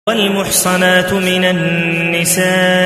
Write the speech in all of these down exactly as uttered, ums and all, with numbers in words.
والمحصنات من النساء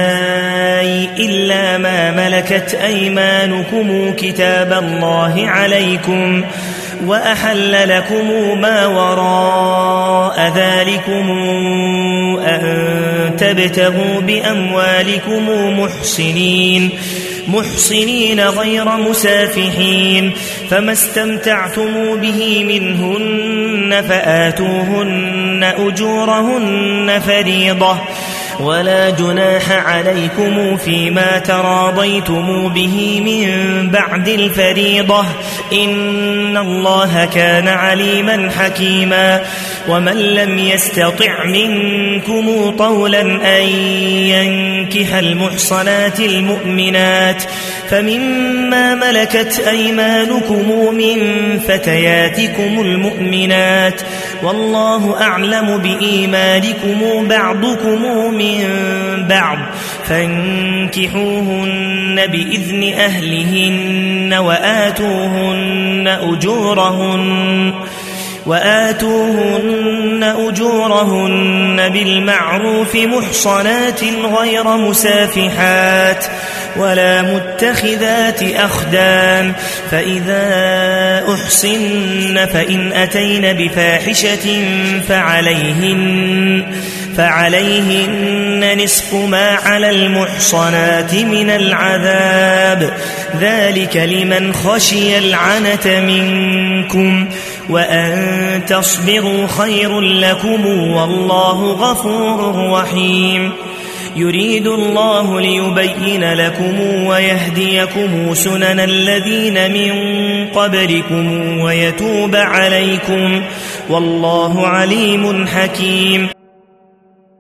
إلا ما ملكت أيمانكم كتاب الله عليكم وأحل لكم ما وراء ذلكم أن تبتغوا بأموالكم محصنين محصنين غير مسافحين فما استمتعتم به منهن فآتوهن أجورهن فريضة ولا جناح عليكم فيما تراضيتم به من بعد الفريضة إن الله كان عليما حكيما ومن لم يستطع منكم طولا أن ينكح المحصنات المؤمنات فمما ملكت أيمانكم من فتياتكم المؤمنات والله أعلم بإيمانكم بعضكم من بعض فانكحوهن بإذن أهلهن وآتوهن أجورهن وآتوهن أجورهن بالمعروف محصنات غير مسافحات ولا متخذات أخدان فإذا أحصن فإن أتين بفاحشة فعليهن فعليهن نصف ما على المحصنات من العذاب ذلك لمن خشي العنة منكم وأن تصبروا خير لكم والله غفور رحيم يريد الله ليبين لكم ويهديكم سنن الذين من قبلكم ويتوب عليكم والله عليم حكيم